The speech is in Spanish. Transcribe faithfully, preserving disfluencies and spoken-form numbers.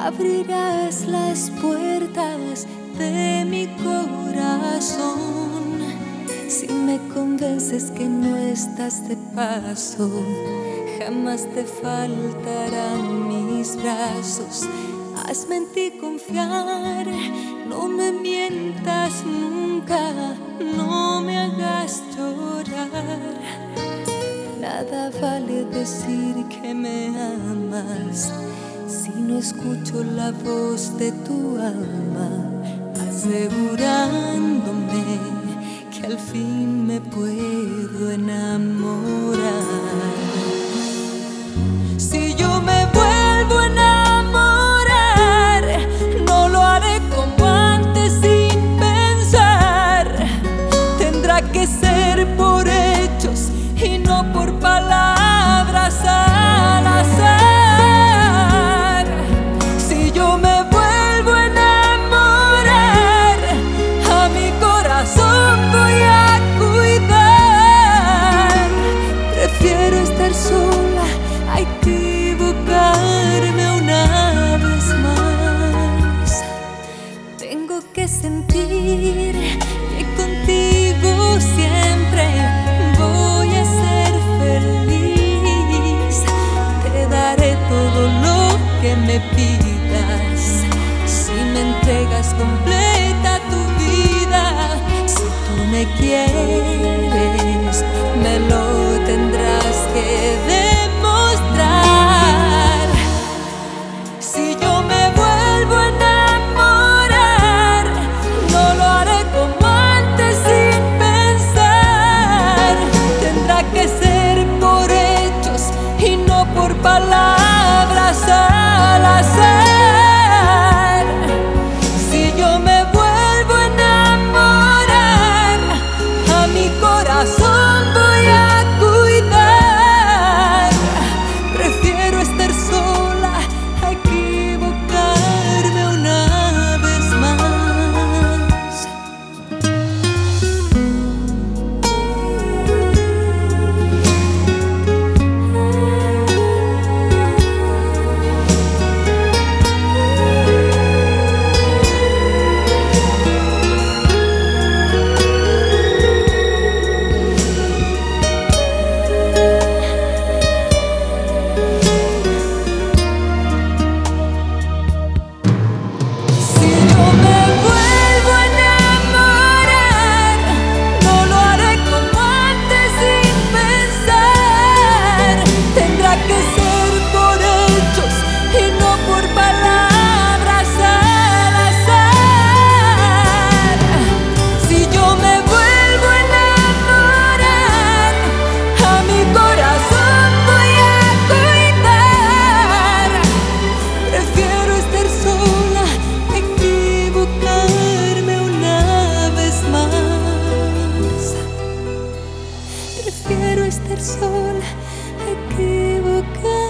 abrirás las puertas de mi corazón. Si me convences que no estás de paso, jamás te faltarán mis brazos. Hazme en ti confiar, no me mientas nunca, no me hagas llorar. Nada vale decir que me amas si no escucho la voz de tu alma, asegurándome que al fin me puedo enamorar. Si yo me vuelvo a enamorar, no lo haré como antes sin pensar. Tendrá que ser por hechos y no por palabras al azar. Si yo me vuelvo a enamorar, a mi corazón voy a cuidar. Prefiero estar sola a equivocarme una vez más. Tengo que sentir que contigo siempre voy a ser feliz. Te daré todo lo que me pidas si me entregas completa tu vida. Si tú me quieres, me lo tendrás que demostrar. Si yo me vuelvo a enamorar, no lo haré como antes sin pensar. Tendrá que ser por hechos y no por palabras al azar. Si yo me vuelvo a enamorar, a mi corazón voy a cuidar. Prefiero estar sola a equivocarme una vez más. Si yo me vuelvo a enamorar, no lo haré como antes sin pensar. Tendrá que ser por hechos y no por palabras al azar. Si yo me vuelvo a enamorar, a mi corazón voy a cuidar. Prefiero estar sola a equivocarme una vez más. Prefiero estar sola a equivocarme.